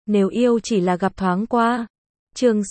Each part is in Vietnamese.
nếu yêu chỉ là gặp thoáng qua. Chương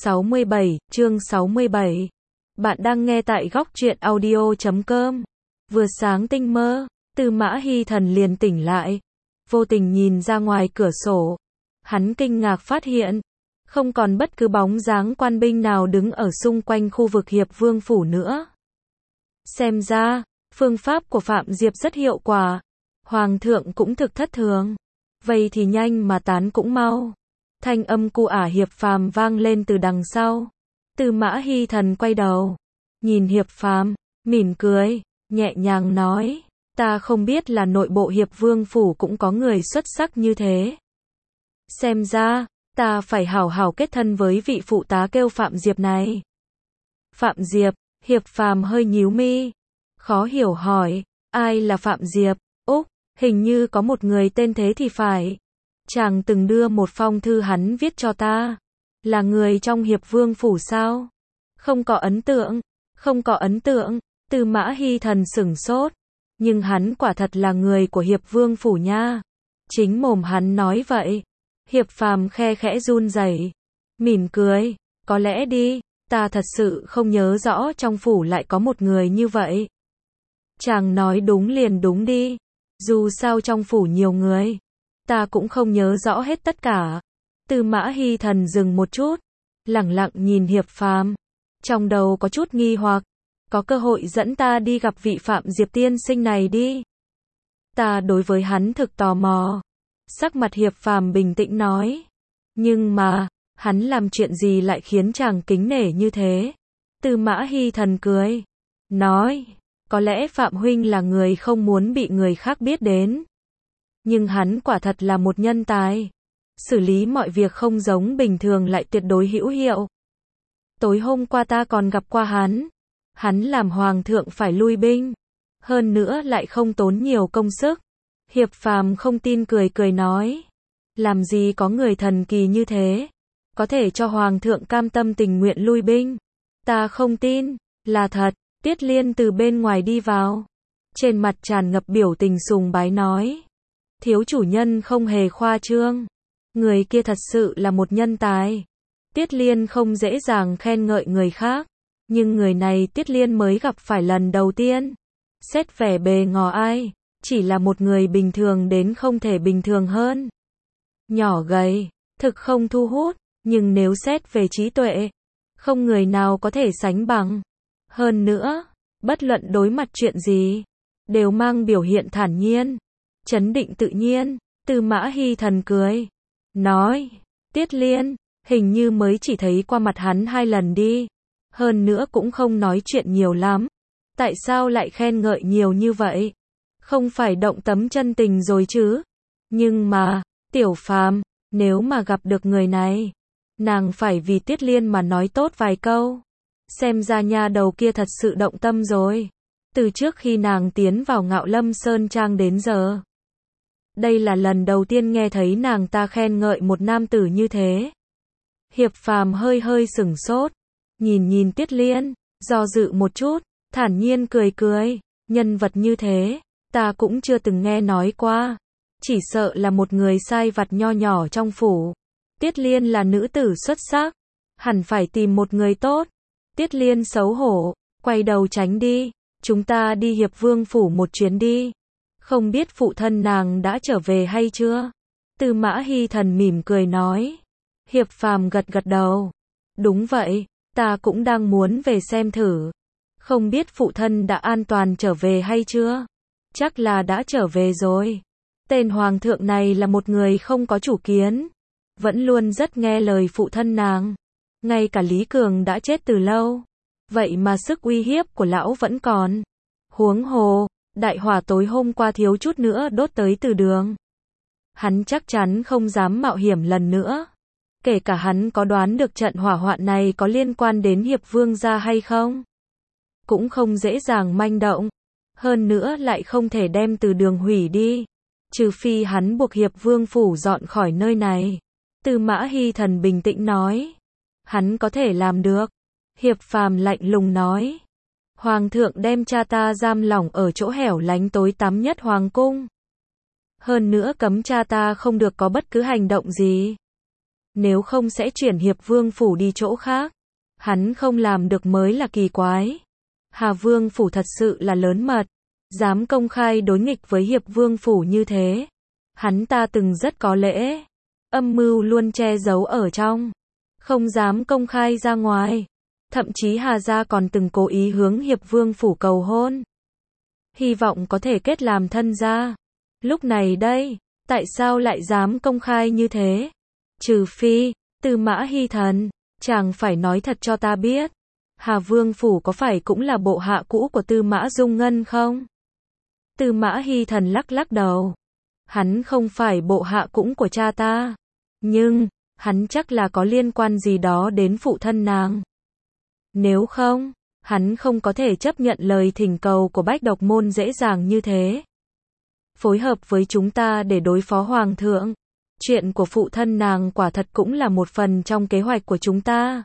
67. Bạn đang nghe tại góc truyện audio.com. Vừa sáng tinh mơ, Tư Mã Hy Thần liền tỉnh lại, vô tình nhìn ra ngoài cửa sổ. Hắn kinh ngạc phát hiện, không còn bất cứ bóng dáng quan binh nào đứng ở xung quanh khu vực Hiệp Vương phủ nữa. Xem ra, phương pháp của Phạm Diệp rất hiệu quả. Hoàng thượng cũng thực thất thường. Vậy thì nhanh mà tán cũng mau. Thanh âm cu ả Hiệp Phàm vang lên từ đằng sau. Tư Mã Hy Thần quay đầu, nhìn Hiệp Phàm, mỉm cười, nhẹ nhàng nói, ta không biết là nội bộ Hiệp Vương phủ cũng có người xuất sắc như thế. Xem ra, ta phải hảo hảo kết thân với vị phụ tá kêu Phạm Diệp này. Phạm Diệp, Hiệp Phàm hơi nhíu mi, khó hiểu hỏi, ai là Phạm Diệp? Úc, hình như có một người tên thế thì phải. Chàng từng đưa một phong thư hắn viết cho ta. Là người trong Hiệp Vương phủ sao? Không có ấn tượng, Tư Mã Hy Thần sửng sốt. Nhưng hắn quả thật là người của Hiệp Vương phủ nha. Chính mồm hắn nói vậy. Hiệp Phàm khe khẽ run rẩy, mỉm cười, có lẽ đi, ta thật sự không nhớ rõ trong phủ lại có một người như vậy. Chàng nói đúng liền đúng đi, dù sao trong phủ nhiều người, ta cũng không nhớ rõ hết tất cả. Tư Mã Hy Thần dừng một chút, lẳng lặng nhìn Hiệp Phàm, trong đầu có chút nghi hoặc, có cơ hội dẫn ta đi gặp vị Phạm Diệp tiên sinh này đi. Ta đối với hắn thực tò mò. Sắc mặt Hiệp Phàm bình tĩnh nói, nhưng mà, hắn làm chuyện gì lại khiến chàng kính nể như thế? Tư Mã Hy Thần cười, nói, có lẽ Phạm huynh là người không muốn bị người khác biết đến. Nhưng hắn quả thật là một nhân tài. Xử lý mọi việc không giống bình thường lại tuyệt đối hữu hiệu. Tối hôm qua ta còn gặp qua hắn. Hắn làm hoàng thượng phải lui binh. Hơn nữa lại không tốn nhiều công sức. Hiệp Phàm không tin cười nói. Làm gì có người thần kỳ như thế. Có thể cho hoàng thượng cam tâm tình nguyện lui binh. Ta không tin, là thật. Tiết Liên từ bên ngoài đi vào. Trên mặt tràn ngập biểu tình sùng bái nói. Thiếu chủ nhân không hề khoa trương. Người kia thật sự là một nhân tài. Tiết Liên không dễ dàng khen ngợi người khác. Nhưng người này Tiết Liên mới gặp phải lần đầu tiên. Xét vẻ bề ngoài, chỉ là một người bình thường đến không thể bình thường hơn. Nhỏ gầy, thực không thu hút, nhưng nếu xét về trí tuệ, không người nào có thể sánh bằng. Hơn nữa, bất luận đối mặt chuyện gì, đều mang biểu hiện thản nhiên, trấn định tự nhiên. Tư Mã Hy Thần cười, nói, Tiết Liên, hình như mới chỉ thấy qua mặt hắn 2 lần đi. Hơn nữa cũng không nói chuyện nhiều lắm. Tại sao lại khen ngợi nhiều như vậy? Không phải động tấm chân tình rồi chứ? Nhưng mà, Tiểu Phàm, nếu mà gặp được người này, nàng phải vì Tiết Liên mà nói tốt vài câu. Xem ra nha đầu kia thật sự động tâm rồi. Từ trước khi nàng tiến vào Ngạo Lâm Sơn Trang đến giờ. Đây là lần đầu tiên nghe thấy nàng ta khen ngợi một nam tử như thế. Hiệp Phàm hơi sửng sốt. Nhìn Tiết Liên, do dự một chút, thản nhiên cười. Nhân vật như thế, ta cũng chưa từng nghe nói qua. Chỉ sợ là một người sai vặt nho nhỏ trong phủ. Tiết Liên là nữ tử xuất sắc. Hẳn phải tìm một người tốt. Tiết Liên xấu hổ, quay đầu tránh đi. Chúng ta đi Hiệp Vương phủ một chuyến đi. Không biết phụ thân nàng đã trở về hay chưa? Tư Mã Hy Thần mỉm cười nói. Hiệp Phàm gật đầu. Đúng vậy, ta cũng đang muốn về xem thử. Không biết phụ thân đã an toàn trở về hay chưa? Chắc là đã trở về rồi. Tên hoàng thượng này là một người không có chủ kiến. Vẫn luôn rất nghe lời phụ thân nàng. Ngay cả Lý Cường đã chết từ lâu. Vậy mà sức uy hiếp của lão vẫn còn. Huống hồ, đại hỏa tối hôm qua thiếu chút nữa đốt tới từ đường. Hắn chắc chắn không dám mạo hiểm lần nữa. Kể cả hắn có đoán được trận hỏa hoạn này có liên quan đến Hiệp Vương gia hay không, cũng không dễ dàng manh động. Hơn nữa lại không thể đem từ đường hủy đi. Trừ phi hắn buộc Hiệp Vương phủ dọn khỏi nơi này. Tư Mã Hy Thần bình tĩnh nói. Hắn có thể làm được. Hiệp Phàm lạnh lùng nói. Hoàng thượng đem cha ta giam lỏng ở chỗ hẻo lánh tối tăm nhất hoàng cung. Hơn nữa cấm cha ta không được có bất cứ hành động gì. nếu không sẽ chuyển Hiệp Vương phủ đi chỗ khác. Hắn không làm được mới là kỳ quái. Hà Vương phủ thật sự là lớn mật, dám công khai đối nghịch với Hiệp Vương phủ như thế. Hắn ta từng rất có lễ, âm mưu luôn che giấu ở trong, không dám công khai ra ngoài. Thậm chí Hà gia còn từng cố ý hướng Hiệp Vương phủ cầu hôn, hy vọng có thể kết làm thân gia. Lúc này đây, tại sao lại dám công khai như thế? Trừ phi, Tư Mã Hy Thần, chàng phải nói thật cho ta biết, Hà Vương phủ có phải cũng là bộ hạ cũ của Tư Mã Dung Ngân không? Tư Mã Hy Thần lắc lắc đầu. Hắn không phải bộ hạ cũ của cha ta, nhưng hắn chắc là có liên quan gì đó đến phụ thân nàng. Nếu không, hắn không có thể chấp nhận lời thỉnh cầu của Bách Độc Môn dễ dàng như thế. Phối hợp với chúng ta để đối phó hoàng thượng. Chuyện của phụ thân nàng quả thật cũng là một phần trong kế hoạch của chúng ta.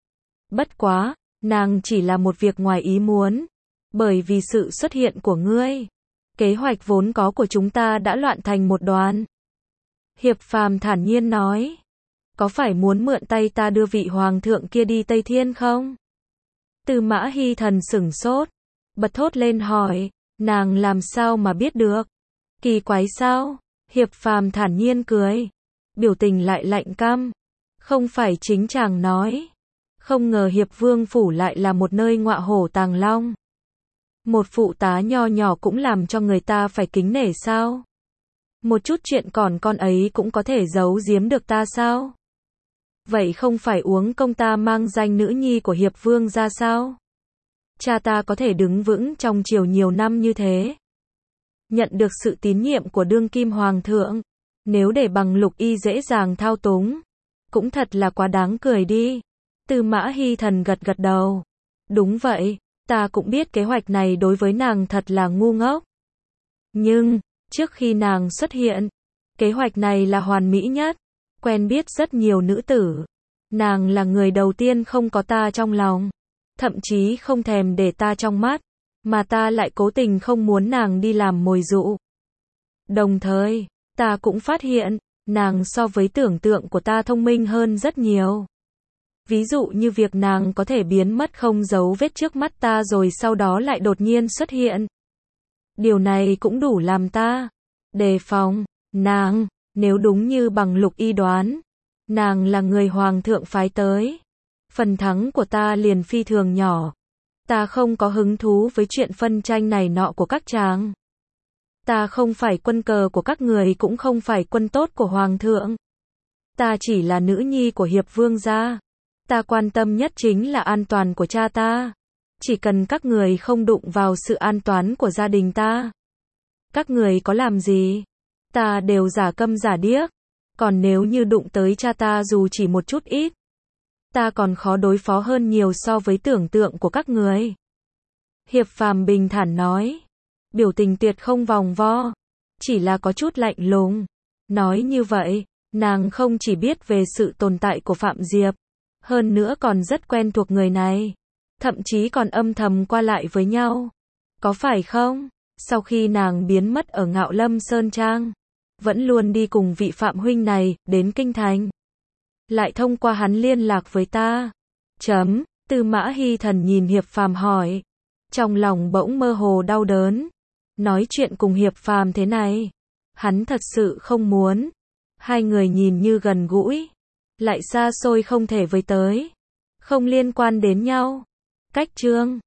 Bất quá, nàng chỉ là một việc ngoài ý muốn. Bởi vì sự xuất hiện của ngươi, kế hoạch vốn có của chúng ta đã loạn thành một đoàn. Hiệp Phàm thản nhiên nói. Có phải muốn mượn tay ta đưa vị hoàng thượng kia đi Tây Thiên không? Tư Mã Hy Thần sửng sốt, bật thốt lên hỏi, nàng làm sao mà biết được? Kỳ quái sao? Hiệp Phàm thản nhiên cười, biểu tình lại lạnh căm. Không phải chính chàng nói, không ngờ Hiệp Vương phủ lại là một nơi ngọa hổ tàng long. Một phụ tá nho nhỏ cũng làm cho người ta phải kính nể sao? Một chút chuyện còn con ấy cũng có thể giấu giếm được ta sao? Vậy không phải uống công ta mang danh nữ nhi của Hiệp Vương ra sao? Cha ta có thể đứng vững trong triều nhiều năm như thế, nhận được sự tín nhiệm của đương kim hoàng thượng, nếu để bằng Lục Y dễ dàng thao túng, cũng thật là quá đáng cười đi. Tư Mã Hy Thần gật gật đầu. Đúng vậy, ta cũng biết kế hoạch này đối với nàng thật là ngu ngốc. Nhưng, trước khi nàng xuất hiện, kế hoạch này là hoàn mỹ nhất. Quen biết rất nhiều nữ tử, nàng là người đầu tiên không có ta trong lòng, thậm chí không thèm để ta trong mắt, mà ta lại cố tình không muốn nàng đi làm mồi dụ. Đồng thời, ta cũng phát hiện, nàng so với tưởng tượng của ta thông minh hơn rất nhiều. Ví dụ như việc nàng có thể biến mất không dấu vết trước mắt ta rồi sau đó lại đột nhiên xuất hiện. Điều này cũng đủ làm ta đề phòng nàng. Nếu đúng như bằng Lục Y đoán, nàng là người hoàng thượng phái tới, phần thắng của ta liền phi thường nhỏ. Ta không có hứng thú với chuyện phân tranh này nọ của các chàng. Ta không phải quân cờ của các người cũng không phải quân tốt của hoàng thượng. Ta chỉ là nữ nhi của Hiệp Vương gia. Ta quan tâm nhất chính là an toàn của cha ta. Chỉ cần các người không đụng vào sự an toàn của gia đình ta, các người có làm gì, ta đều giả câm giả điếc. Còn nếu như đụng tới cha ta dù chỉ một chút ít, ta còn khó đối phó hơn nhiều so với tưởng tượng của các người. Hiệp Phàm bình thản nói, biểu tình tuyệt không vòng vo, chỉ là có chút lạnh lùng. Nói như vậy, nàng không chỉ biết về sự tồn tại của Phạm Diệp, hơn nữa còn rất quen thuộc người này, thậm chí còn âm thầm qua lại với nhau. Có phải không? Sau khi nàng biến mất ở Ngạo Lâm Sơn Trang, vẫn luôn đi cùng vị Phạm huynh này đến kinh thành, lại thông qua hắn liên lạc với ta. Tư Mã Hy Thần nhìn Hiệp Phàm hỏi, trong lòng bỗng mơ hồ đau đớn. Nói chuyện cùng Hiệp Phàm thế này, hắn thật sự không muốn. Hai người nhìn như gần gũi, lại xa xôi không thể với tới, không liên quan đến nhau. Cách chương